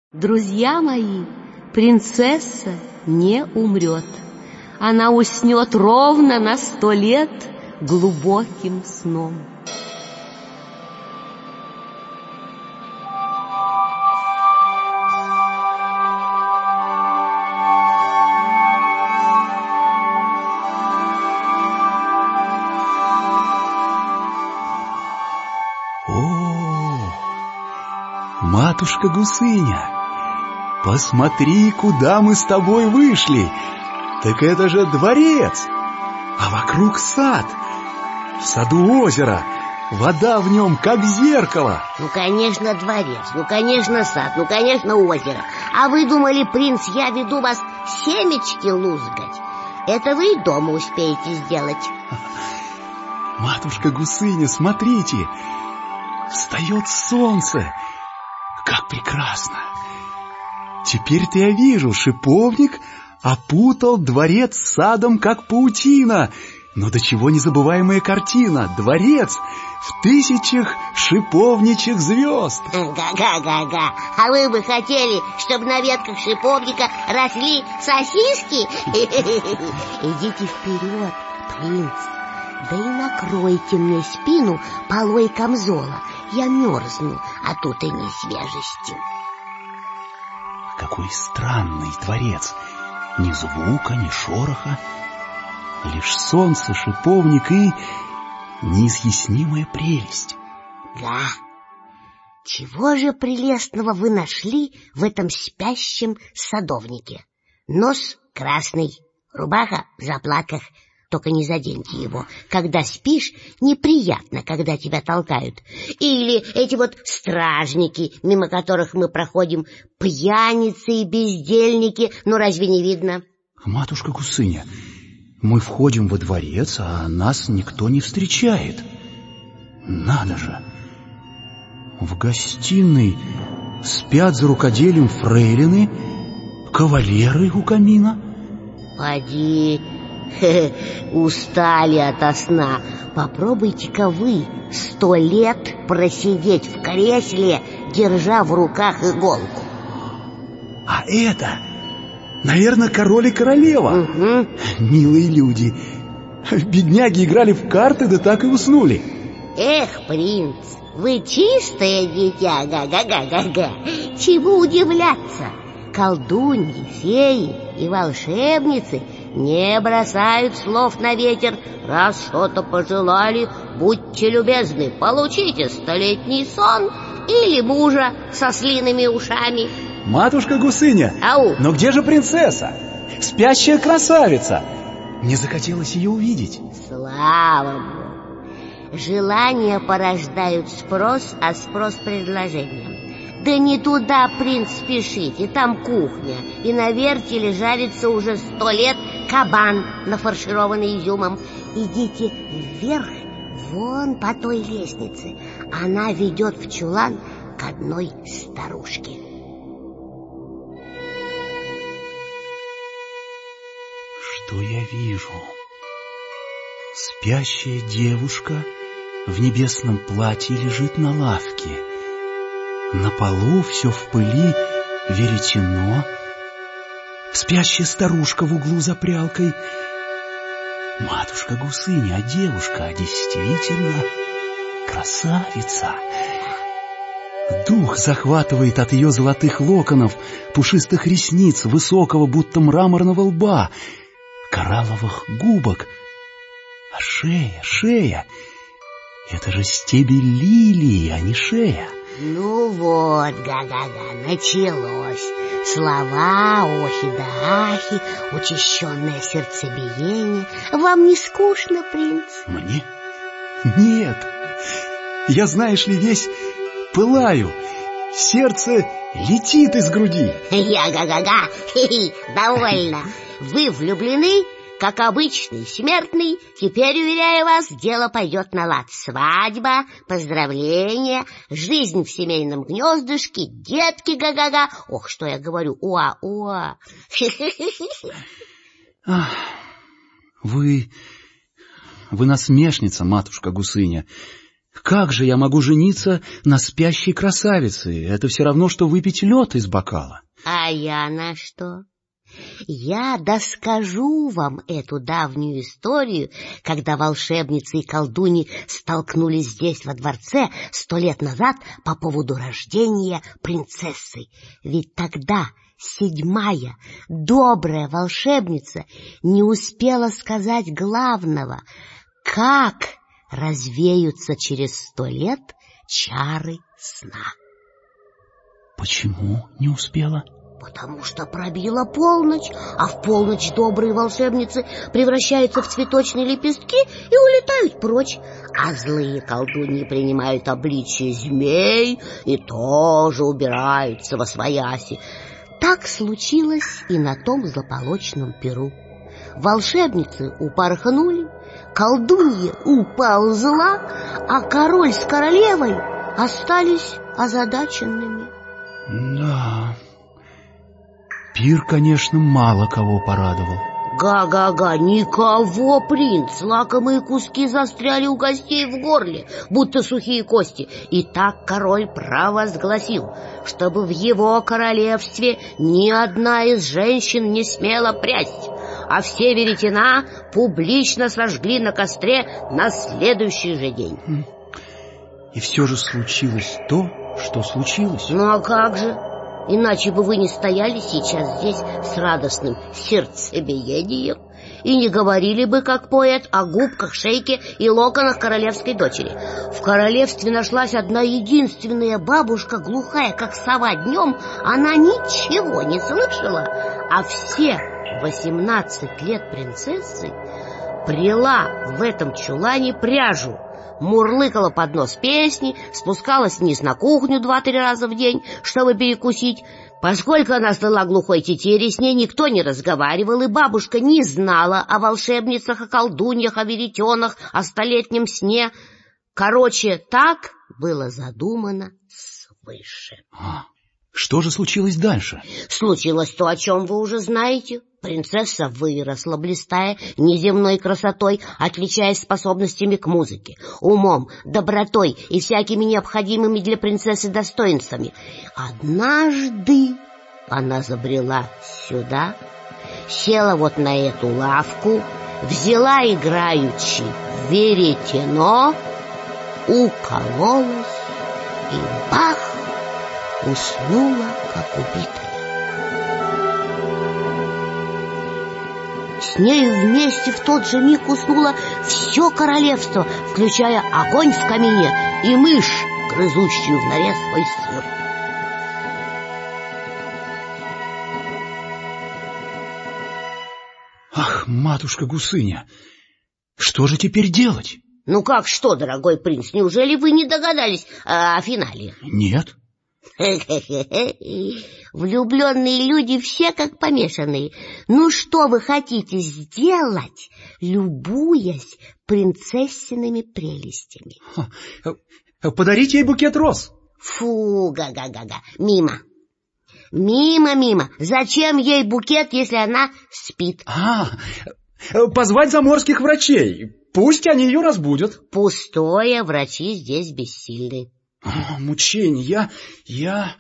Друзья мои, принцесса не умрет. Она уснет ровно на 100 лет глубоким сном. Матушка Гусыня, посмотри, куда мы с тобой вышли. Так это же дворец, а вокруг сад. В саду озеро, вода в нем как зеркало. Ну, конечно, дворец, ну, конечно, сад, ну, конечно, озеро. А вы думали, принц, я веду вас семечки лузгать? Это вы и дома успеете сделать. Матушка Гусыня, смотрите, встает солнце. Как прекрасно! Теперь-то я вижу, шиповник опутал дворец садом, как паутина. Но до чего незабываемая картина. Дворец в 1000 шиповничьих звезд. Га-га-га-га. А вы бы хотели, чтобы на ветках шиповника росли сосиски? Идите вперед, принц. Да и накройте мне спину полой камзола. Я мерзну, а тут и не свежести. Какой странный дворец. Ни звука, ни шороха. Лишь солнце, шиповник и неизъяснимая прелесть. Да. Чего же прелестного вы нашли в этом спящем садовнике? Нос красный, рубаха в заплатках. Только не заденьте его. Когда спишь, неприятно, когда тебя толкают. Или эти вот стражники, мимо которых мы проходим, пьяницы и бездельники. Ну, разве не видно? Матушка Гусыня, мы входим во дворец, а нас никто не встречает. Надо же! В гостиной спят за рукоделием фрейлины, кавалеры у камина. Поди... устали ото сна. Попробуйте-ка вы 100 лет просидеть в кресле, держа в руках иголку. А это, наверное, король и королева. Угу. Милые люди. Бедняги играли в карты, да так и уснули. Эх, принц, вы чистое дитя, га-га-га-га-га. Чего удивляться? Колдуньи, феи и волшебницы не бросают слов на ветер. Раз что-то пожелали, будьте любезны, получите 100-летний сон или мужа со слиными ушами. Матушка Гусыня, ау! Но где же принцесса? Спящая красавица. Мне захотелось ее увидеть. Слава Богу! Желания порождают спрос, а спрос предложением. Да не туда, принц, спешите, там кухня, и на вертеле жарится уже 100 лет кабан, нафаршированный изюмом. Идите вверх, вон по той лестнице. Она ведет в чулан к одной старушке. Что я вижу? Спящая девушка в небесном платье лежит на лавке. На полу все в пыли, веретено. Спящая старушка в углу за прялкой. Матушка Гусыня, а девушка действительно красавица. Дух захватывает от ее золотых локонов, пушистых ресниц, высокого, будто мраморного лба, коралловых губок. А шея, это же стебель лилии, а не шея. Ну вот, га-га-га, началось. Слова, охи да ахи, учащенное сердцебиение. Вам не скучно, принц? Мне? Нет. Я, знаешь ли, весь пылаю. Сердце летит из груди. Я га-га-га, довольно. Вы влюблены? Как обычный смертный, теперь, уверяю вас, дело пойдет на лад. Свадьба, поздравления, жизнь в семейном гнездышке, детки га-га-га. Ох, что я говорю, уа-уа. Вы насмешница, матушка Гусыня. Как же я могу жениться на спящей красавице? Это все равно, что выпить лед из бокала. А я на что? Я доскажу вам эту давнюю историю, когда волшебницы и колдуньи столкнулись здесь, во дворце, 100 лет назад по поводу рождения принцессы. Ведь тогда 7-я добрая волшебница не успела сказать главного: как развеются через 100 лет чары сна. Почему не успела? Потому что пробила полночь, а в полночь добрые волшебницы превращаются в цветочные лепестки и улетают прочь, а злые колдуньи принимают обличие змей и тоже убираются восвояси. Так случилось и на том злополучном пиру. Волшебницы упорхнули, колдунья уползла, а король с королевой остались озадаченными. Да, пир, конечно, мало кого порадовал. Га-га-га, никого, принц. Лакомые куски застряли у гостей в горле, будто сухие кости. И так король провозгласил, чтобы в его королевстве ни одна из женщин не смела прясть, а все веретена публично сожгли на костре на следующий же день. И все же случилось то, что случилось. Ну а как же? Иначе бы вы не стояли сейчас здесь с радостным сердцебиением и не говорили бы, как поэт, о губках, шейке и локонах королевской дочери. В королевстве нашлась одна единственная бабушка, глухая, как сова днем. Она ничего не слышала, а все 18 лет принцессы прила в этом чулане пряжу, мурлыкала под нос песни, спускалась вниз на кухню 2-3 раза в день, чтобы перекусить. Поскольку она стала глухой тетерей, с ней никто не разговаривал, и бабушка не знала о волшебницах, о колдуньях, о веретенах, о 100-летнем сне. Короче, так было задумано свыше. Что же случилось дальше? Случилось то, о чем вы уже знаете. Принцесса выросла, блистая неземной красотой, отличаясь способностями к музыке, умом, добротой и всякими необходимыми для принцессы достоинствами. Однажды она забрела сюда, села вот на эту лавку, взяла играючи веретено, укололась и бах! Уснула, как убитая. С нею вместе в тот же миг уснуло все королевство, включая огонь в камине и мышь, грызущую в норе свой сыр. Ах, матушка Гусыня, что же теперь делать? Ну как что, дорогой принц, неужели вы не догадались о финале? Нет. Влюбленные люди все как помешанные. Ну что вы хотите сделать, любуясь принцессиными прелестями? Подарить ей букет роз. Фу, га-га-га-га, мимо. Мимо. Зачем ей букет, если она спит? Позвать заморских врачей. Пусть они ее разбудят. Пустое, врачи здесь бессильны. Мучение, я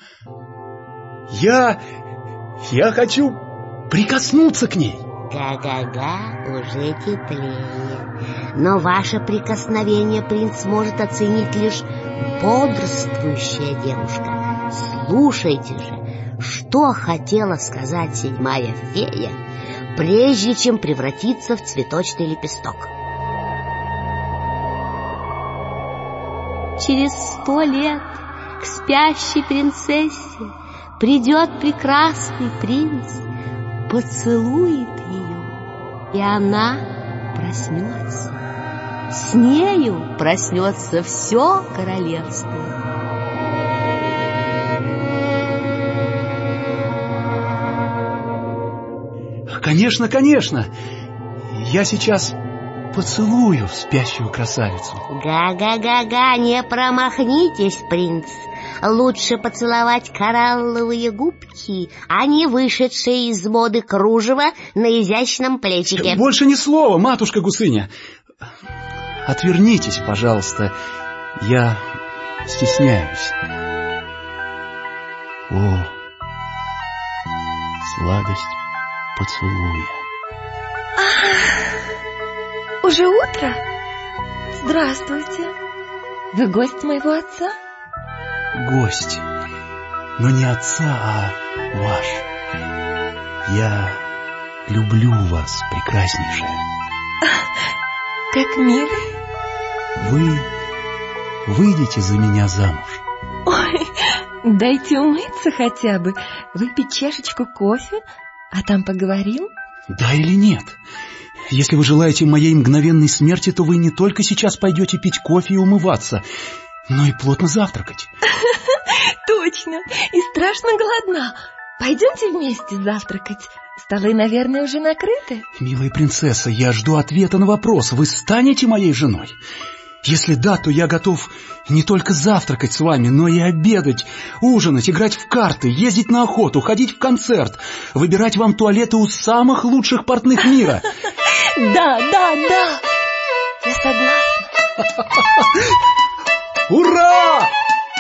хочу прикоснуться к ней. Га-га-га, уже теплее. Но ваше прикосновение принц может оценить лишь бодрствующая девушка. Слушайте же, что хотела сказать 7-я фея, прежде чем превратиться в цветочный лепесток. Через 100 лет к спящей принцессе придет прекрасный принц, поцелует ее, и она проснется. С нею проснется все королевство. Конечно. Я сейчас поцелую спящую красавицу. Га-га-га-га, не промахнитесь, принц. Лучше поцеловать коралловые губки, а не вышедшие из моды кружево на изящном плечике. Больше ни слова, матушка Гусыня. Отвернитесь, пожалуйста. Я стесняюсь. О, сладость поцелуя. Уже утро? Здравствуйте. Вы гость моего отца? Гость, но не отца, а ваш. Я люблю вас, прекраснейшая. Как мило. Вы выйдете за меня замуж? Ой, дайте умыться хотя бы, выпить чашечку кофе, а там поговорим. Да или нет? Если вы желаете моей мгновенной смерти, то вы не только сейчас пойдете пить кофе и умываться, но и плотно завтракать. Точно, и страшно голодна. Пойдемте вместе завтракать. Столы, наверное, уже накрыты. Милая принцесса, я жду ответа на вопрос. Вы станете моей женой? Если да, то я готов не только завтракать с вами, но и обедать, ужинать, играть в карты, ездить на охоту, ходить в концерт, выбирать вам туалеты у самых лучших портных мира. Да, я согласна. Ура!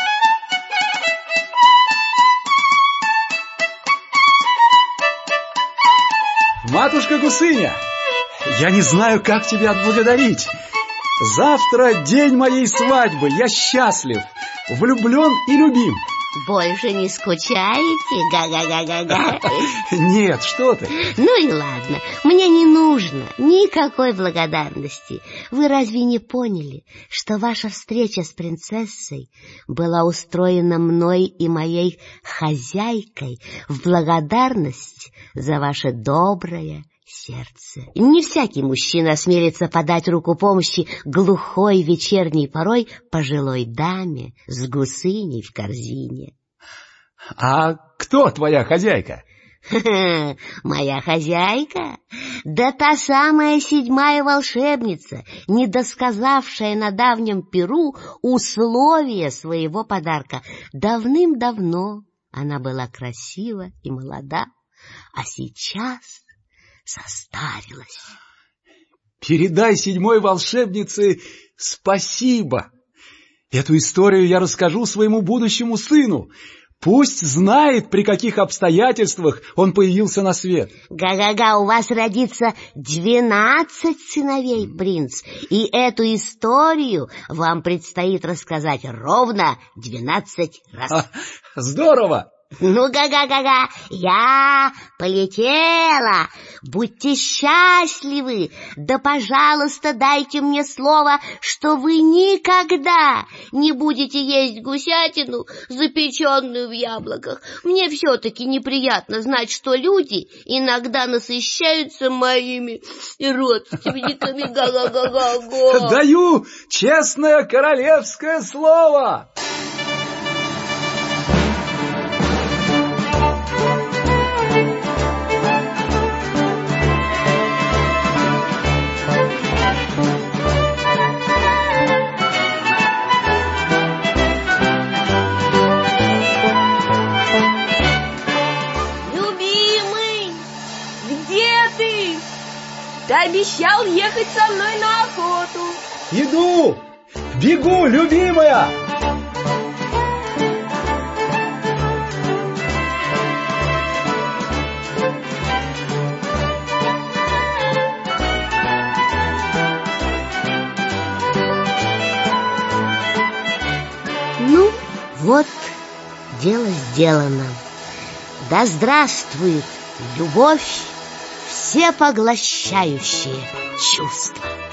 Матушка Гусыня, я не знаю, как тебя отблагодарить. Завтра день моей свадьбы, я счастлив, влюблен и любим. Больше не скучаете? Га-га-га-га-га. Нет, что ты. Ну и ладно, мне не нужно никакой благодарности. Вы разве не поняли, что ваша встреча с принцессой была устроена мной и моей хозяйкой в благодарность за ваше доброе сердце? Не всякий мужчина осмелится подать руку помощи глухой вечерней порой пожилой даме с гусыней в корзине. А кто твоя хозяйка? Моя хозяйка? Да та самая 7-я волшебница, недосказавшая на давнем пиру условия своего подарка. Давным-давно она была красива и молода, а сейчас состарилась. Передай 7-й волшебнице спасибо. Эту историю я расскажу своему будущему сыну. Пусть знает, при каких обстоятельствах он появился на свет. Га-га-га, у вас родится 12 сыновей, принц, и эту историю вам предстоит рассказать ровно 12 раз. Здорово! Ну, га-га-га-га, я полетела. Будьте счастливы. Да, пожалуйста, дайте мне слово, что вы никогда не будете есть гусятину, запеченную в яблоках. Мне все-таки неприятно знать, что люди иногда насыщаются моими родственниками. Га-га-га-га-га. Даю честное королевское слово. Ты обещал ехать со мной на охоту. Иду! Бегу, любимая! Ну, вот дело сделано. Да здравствует любовь, всепоглощающее чувство.